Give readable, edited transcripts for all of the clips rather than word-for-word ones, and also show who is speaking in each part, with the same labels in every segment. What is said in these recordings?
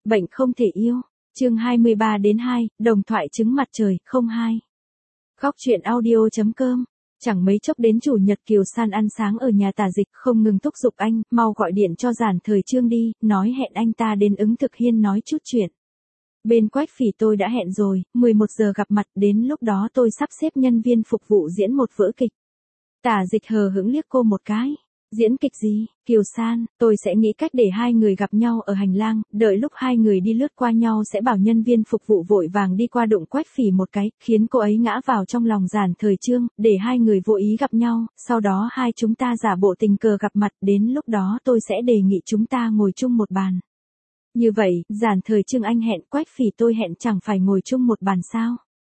Speaker 1: Bệnh không thể yêu. Chương 23-2, đồng thoại trứng mặt trời, 02. Góc truyện audio.com. Chẳng mấy chốc đến chủ nhật Kiều San ăn sáng ở nhà Tả Dịch, không ngừng thúc giục anh, mau gọi điện cho Giản Thời Chương đi, nói hẹn anh ta đến Ứng Thực Hiên nói chút chuyện. Bên Quách Phỉ tôi đã hẹn rồi, 11 giờ gặp mặt, đến lúc đó tôi sắp xếp nhân viên phục vụ diễn một vở kịch. Tả Dịch hờ hững liếc cô một cái. Diễn kịch gì? Kiều San, tôi sẽ nghĩ cách để hai người gặp nhau ở hành lang, đợi lúc hai người đi lướt qua nhau sẽ bảo nhân viên phục vụ vội vàng đi qua đụng Quách Phỉ một cái, khiến cô ấy ngã vào trong lòng Giản Thời Chương, để hai người vô ý gặp nhau, sau đó hai chúng ta giả bộ tình cờ gặp mặt, đến lúc đó tôi sẽ đề nghị chúng ta ngồi chung một bàn. Như vậy, Giản Thời Chương anh hẹn, Quách Phỉ tôi hẹn, chẳng phải ngồi chung một bàn sao?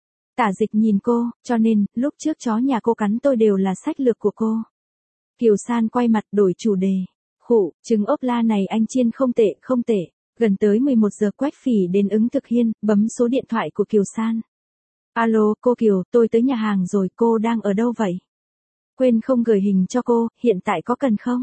Speaker 1: Tả Dịch nhìn cô, cho nên, lúc trước chó nhà cô cắn tôi đều là sách lược của cô. Kiều San quay mặt đổi chủ đề. Khụ, trứng ốp la này anh chiên không tệ, không tệ. Gần tới 11 giờ Quách Phỉ đến Ứng Thực Hiên, bấm số điện thoại của Kiều San. Alo, cô Kiều, tôi tới nhà hàng rồi, cô đang ở đâu vậy? Quên không gửi hình cho cô, hiện tại có cần không?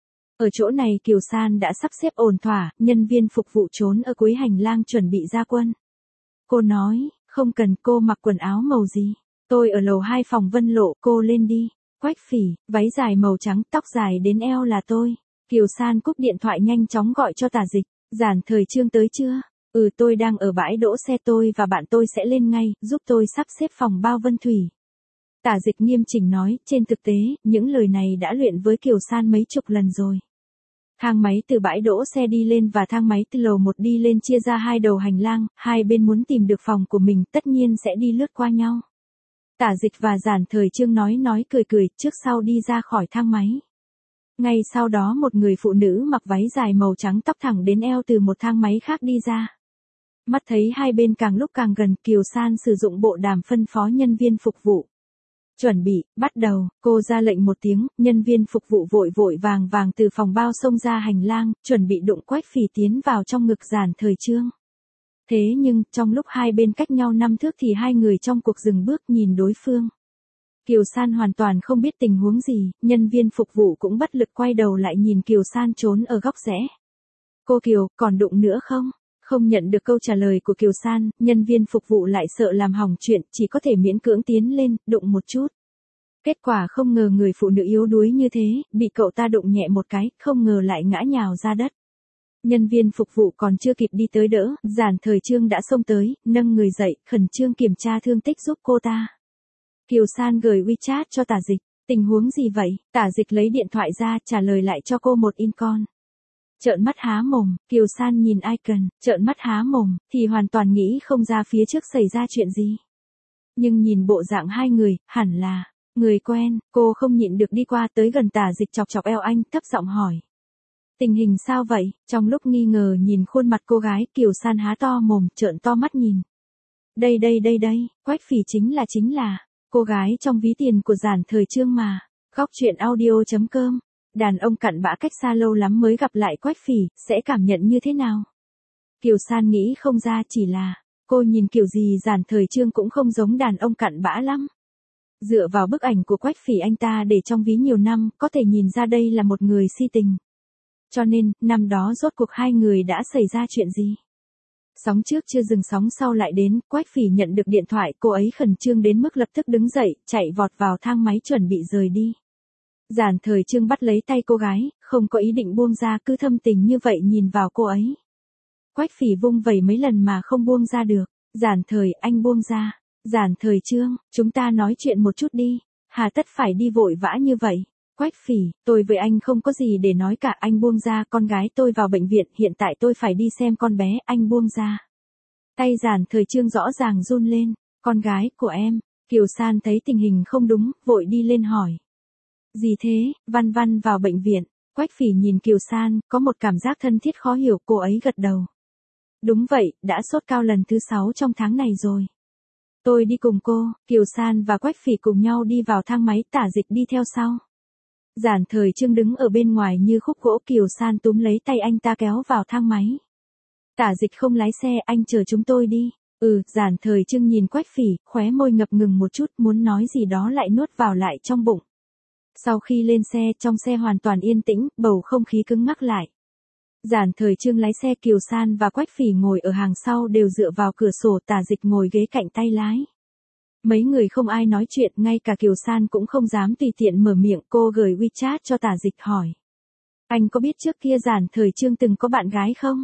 Speaker 1: Ở chỗ này Kiều San đã sắp xếp ổn thỏa, nhân viên phục vụ trốn ở cuối hành lang chuẩn bị ra quân. Cô nói, không cần, cô mặc quần áo màu gì? Tôi ở lầu 2 phòng Vân Lộ, cô lên đi. Quách Phỉ, váy dài màu trắng, tóc dài đến eo là tôi. Kiều San cúp điện thoại nhanh chóng gọi cho Tả Dịch. Giản Thời Chương tới chưa? Tôi đang ở bãi đỗ xe, tôi và bạn tôi sẽ lên ngay, giúp tôi sắp xếp phòng bao Vân Thủy. Tả Dịch nghiêm chỉnh nói, trên thực tế, những lời này đã luyện với Kiều San mấy chục lần rồi. Thang máy từ bãi đỗ xe đi lên và thang máy từ lầu 1 đi lên chia ra hai đầu hành lang, hai bên muốn tìm được phòng của mình tất nhiên sẽ đi lướt qua nhau. Tả Dịch và Giản Thời Chương nói cười trước sau đi ra khỏi thang máy. Ngay sau đó một người phụ nữ mặc váy dài màu trắng tóc thẳng đến eo từ một thang máy khác đi ra. Mắt thấy hai bên càng lúc càng gần, Kiều San sử dụng bộ đàm phân phó nhân viên phục vụ. Chuẩn bị, bắt đầu, cô ra lệnh một tiếng, nhân viên phục vụ vội vàng từ phòng bao xông ra hành lang, chuẩn bị đụng Quách Phỉ tiến vào trong ngực Giản Thời Chương. Thế nhưng, trong lúc hai bên cách nhau 5 thước thì hai người trong cuộc dừng bước nhìn đối phương. Kiều San hoàn toàn không biết tình huống gì, nhân viên phục vụ cũng bất lực quay đầu lại nhìn Kiều San trốn ở góc rẽ. Cô Kiều, còn đụng nữa không? Không nhận được câu trả lời của Kiều San, nhân viên phục vụ lại sợ làm hỏng chuyện, chỉ có thể miễn cưỡng tiến lên, đụng một chút. Kết quả không ngờ người phụ nữ yếu đuối như thế, bị cậu ta đụng nhẹ một cái, không ngờ lại ngã nhào ra đất. Nhân viên phục vụ còn chưa kịp đi tới đỡ, Giản Thời Chương đã xông tới, nâng người dậy, khẩn trương kiểm tra thương tích giúp cô ta. Kiều San gửi WeChat cho Tả Dịch, tình huống gì vậy? Tả Dịch lấy điện thoại ra, trả lời lại cho cô một icon. Trợn mắt há mồm, Kiều San nhìn icon, trợn mắt há mồm, thì hoàn toàn nghĩ không ra phía trước xảy ra chuyện gì. Nhưng nhìn bộ dạng hai người, hẳn là người quen, cô không nhịn được đi qua tới gần Tả Dịch chọc eo anh, thấp giọng hỏi. Tình hình sao vậy? Trong lúc nghi ngờ nhìn khuôn mặt cô gái, Kiều San há to mồm, trợn to mắt nhìn. Đây, Quách Phỉ chính là cô gái trong ví tiền của Giản Thời Chương mà. Góc truyện audio.com. Đàn ông cặn bã cách xa lâu lắm mới gặp lại Quách Phỉ, sẽ cảm nhận như thế nào? Kiều San nghĩ không ra, chỉ là cô nhìn kiểu gì Giản Thời Chương cũng không giống đàn ông cặn bã lắm. Dựa vào bức ảnh của Quách Phỉ anh ta để trong ví nhiều năm, có thể nhìn ra đây là một người si tình. Cho nên, năm đó rốt cuộc hai người đã xảy ra chuyện gì? Sóng trước chưa dừng sóng sau lại đến, Quách Phỉ nhận được điện thoại, cô ấy khẩn trương đến mức lập tức đứng dậy, chạy vọt vào thang máy chuẩn bị rời đi. Giản Thời Chương bắt lấy tay cô gái, không có ý định buông ra, cứ thâm tình như vậy nhìn vào cô ấy. Quách Phỉ vung vẩy mấy lần mà không buông ra được. Giản Thời, anh buông ra. Giản Thời Chương, chúng ta nói chuyện một chút đi. Hà tất phải đi vội vã như vậy? Quách Phỉ, tôi với anh không có gì để nói cả, anh buông ra, con gái tôi vào bệnh viện, hiện tại tôi phải đi xem con bé, anh buông ra. Tay Giản Thời Chương rõ ràng run lên, con gái của em. Kiều San thấy tình hình không đúng, vội đi lên hỏi. Gì thế? Văn vào bệnh viện. Quách Phỉ nhìn Kiều San, có một cảm giác thân thiết khó hiểu, cô ấy gật đầu. Đúng vậy, đã sốt cao lần thứ 6 trong tháng này rồi. Tôi đi cùng cô. Kiều San và Quách Phỉ cùng nhau đi vào thang máy, Tả Dịch đi theo sau. Giản Thời Chương đứng ở bên ngoài như khúc gỗ, Kiều San túm lấy tay anh ta kéo vào thang máy. Tả Dịch không lái xe, anh chờ chúng tôi đi. Giản Thời Chương nhìn Quách Phỉ, khóe môi ngập ngừng một chút, muốn nói gì đó lại nuốt vào lại trong bụng. Sau khi lên xe, trong xe hoàn toàn yên tĩnh, bầu không khí cứng ngắc lại. Giản Thời Chương lái xe, Kiều San và Quách Phỉ ngồi ở hàng sau đều dựa vào cửa sổ, Tả Dịch ngồi ghế cạnh tay lái. Mấy người không ai nói chuyện, ngay cả Kiều San cũng không dám tùy tiện mở miệng, cô gửi WeChat cho Tả Dịch hỏi. Anh có biết trước kia Giản Thời Chương từng có bạn gái không?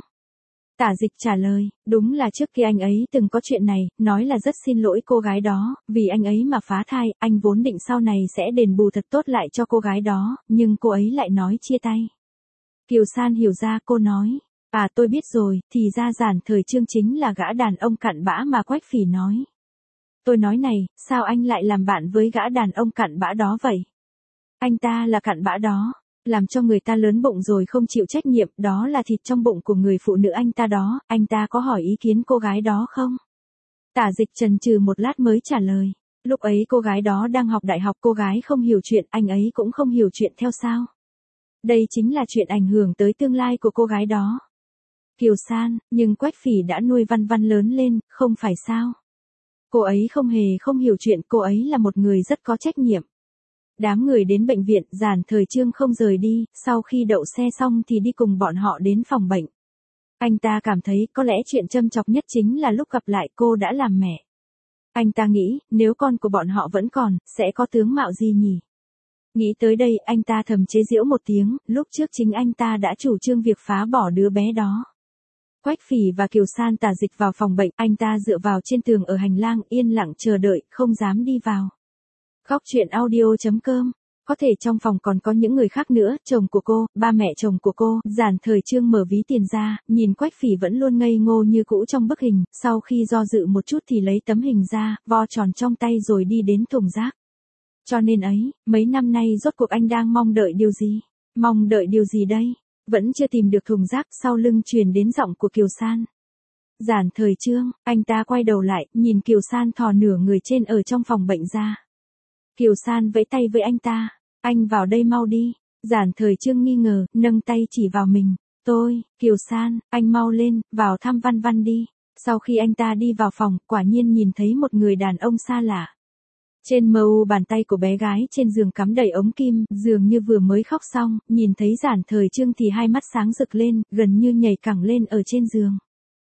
Speaker 1: Tả Dịch trả lời, đúng là trước kia anh ấy từng có chuyện này, nói là rất xin lỗi cô gái đó, vì anh ấy mà phá thai, anh vốn định sau này sẽ đền bù thật tốt lại cho cô gái đó, nhưng cô ấy lại nói chia tay. Kiều San hiểu ra, cô nói, à tôi biết rồi, thì ra Giản Thời Chương chính là gã đàn ông cặn bã mà Quách Phỉ nói. Tôi nói này, sao anh lại làm bạn với gã đàn ông cặn bã đó vậy? Anh ta là cặn bã đó, làm cho người ta lớn bụng rồi không chịu trách nhiệm, đó là thịt trong bụng của người phụ nữ anh ta đó, anh ta có hỏi ý kiến cô gái đó không? Tả Dịch chần chừ một lát mới trả lời, lúc ấy cô gái đó đang học đại học, cô gái không hiểu chuyện, anh ấy cũng không hiểu chuyện theo sao? Đây chính là chuyện ảnh hưởng tới tương lai của cô gái đó. Kiều San, nhưng Quách Phỉ đã nuôi Văn Văn lớn lên, không phải sao? Cô ấy không hề không hiểu chuyện, cô ấy là một người rất có trách nhiệm. Đám người đến bệnh viện, Giản Thời Chương không rời đi, sau khi đậu xe xong thì đi cùng bọn họ đến phòng bệnh. Anh ta cảm thấy có lẽ chuyện châm chọc nhất chính là lúc gặp lại cô đã làm mẹ. Anh ta nghĩ, nếu con của bọn họ vẫn còn, sẽ có tướng mạo gì nhỉ? Nghĩ tới đây, anh ta thầm chế giễu một tiếng, lúc trước chính anh ta đã chủ trương việc phá bỏ đứa bé đó. Quách Phỉ và Kiều San Tả Dịch vào phòng bệnh, anh ta dựa vào trên tường ở hành lang, yên lặng chờ đợi, không dám đi vào. Góc truyện audio.com. Có thể trong phòng còn có những người khác nữa, chồng của cô, ba mẹ chồng của cô. Giản Thời Chương mở ví tiền ra, nhìn Quách Phỉ vẫn luôn ngây ngô như cũ trong bức hình, sau khi do dự một chút thì lấy tấm hình ra, vo tròn trong tay rồi đi đến thùng rác. Cho nên ấy, mấy năm nay rốt cuộc anh đang mong đợi điều gì? Mong đợi điều gì đây? Vẫn chưa tìm được thùng rác, sau lưng truyền đến giọng của Kiều San. Giản Thời Chương, anh ta quay đầu lại, nhìn Kiều San thò nửa người trên ở trong phòng bệnh ra. Kiều San vẫy tay với anh ta, anh vào đây mau đi. Giản Thời Chương nghi ngờ, nâng tay chỉ vào mình. Tôi, Kiều San, anh mau lên, vào thăm Văn Văn đi. Sau khi anh ta đi vào phòng, quả nhiên nhìn thấy một người đàn ông xa lạ. Trên mu bàn tay của bé gái trên giường cắm đầy ống kim, dường như vừa mới khóc xong, nhìn thấy Giản Thời Chương thì hai mắt sáng rực lên, gần như nhảy cẳng lên ở trên giường.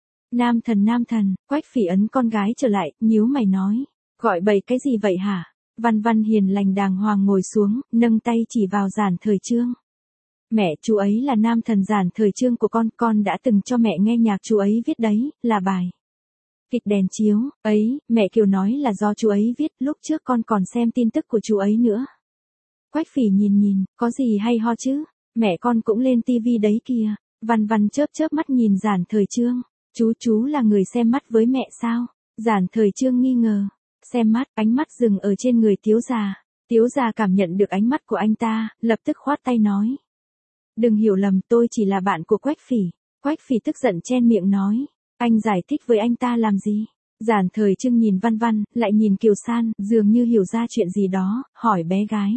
Speaker 1: Nam thần, Quách Phỉ ấn con gái trở lại, nhíu mày nói, gọi bậy cái gì vậy hả? Văn Văn hiền lành đàng hoàng ngồi xuống, nâng tay chỉ vào Giản Thời Chương. Mẹ, chú ấy là nam thần Giản Thời Chương của con đã từng cho mẹ nghe nhạc chú ấy viết đấy, là bài Kịch đèn chiếu, ấy, mẹ Kiều nói là do chú ấy viết, lúc trước con còn xem tin tức của chú ấy nữa. Quách Phỉ nhìn, có gì hay ho chứ, mẹ con cũng lên tivi đấy kìa. Văn Văn chớp mắt nhìn Giản Thời Chương, chú là người xem mắt với mẹ sao? Giản Thời Chương nghi ngờ, xem mắt, ánh mắt dừng ở trên người Tiếu già cảm nhận được ánh mắt của anh ta, lập tức khoát tay nói. Đừng hiểu lầm, tôi chỉ là bạn của Quách Phỉ. Quách Phỉ tức giận chen miệng nói. Anh giải thích với anh ta làm gì? Giản Thời Chương nhìn Văn Văn, lại nhìn Kiều San, dường như hiểu ra chuyện gì đó, hỏi bé gái.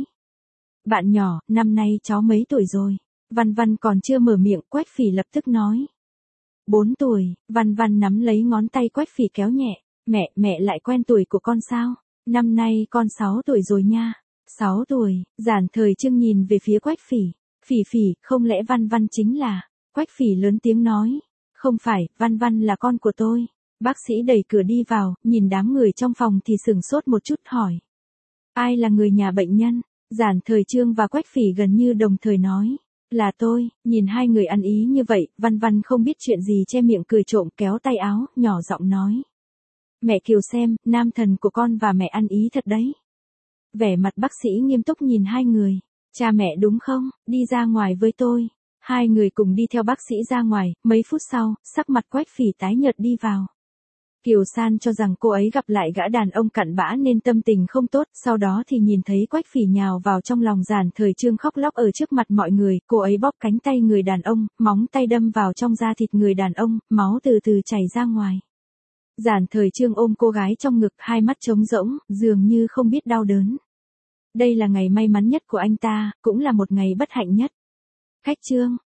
Speaker 1: Bạn nhỏ, năm nay cháu mấy tuổi rồi? Văn Văn còn chưa mở miệng, Quách Phỉ lập tức nói. 4 tuổi, Văn Văn nắm lấy ngón tay Quách Phỉ kéo nhẹ. Mẹ lại quen tuổi của con sao? Năm nay con 6 tuổi rồi nha. 6 tuổi, Giản Thời Chương nhìn về phía Quách Phỉ. Phỉ, không lẽ Văn Văn chính là... Quách Phỉ lớn tiếng nói. Không phải, Văn Văn là con của tôi. Bác sĩ đẩy cửa đi vào, nhìn đám người trong phòng thì sửng sốt một chút hỏi. Ai là người nhà bệnh nhân? Giản Thời Chương và Quách Phỉ gần như đồng thời nói. Là tôi. Nhìn hai người ăn ý như vậy, Văn Văn không biết chuyện gì che miệng cười trộm, kéo tay áo, nhỏ giọng nói. Mẹ Kiều xem, nam thần của con và mẹ ăn ý thật đấy. Vẻ mặt bác sĩ nghiêm túc nhìn hai người. Cha mẹ đúng không? Đi ra ngoài với tôi. Hai người cùng đi theo bác sĩ ra ngoài, mấy phút sau, sắc mặt Quách Phỉ tái nhợt đi vào. Kiều San cho rằng cô ấy gặp lại gã đàn ông cặn bã nên tâm tình không tốt, sau đó thì nhìn thấy Quách Phỉ nhào vào trong lòng Giản Thời Chương khóc lóc ở trước mặt mọi người, cô ấy bóp cánh tay người đàn ông, móng tay đâm vào trong da thịt người đàn ông, máu từ từ chảy ra ngoài. Giản Thời Chương ôm cô gái trong ngực, hai mắt trống rỗng, dường như không biết đau đớn. Đây là ngày may mắn nhất của anh ta, cũng là một ngày bất hạnh nhất. Khách Trương,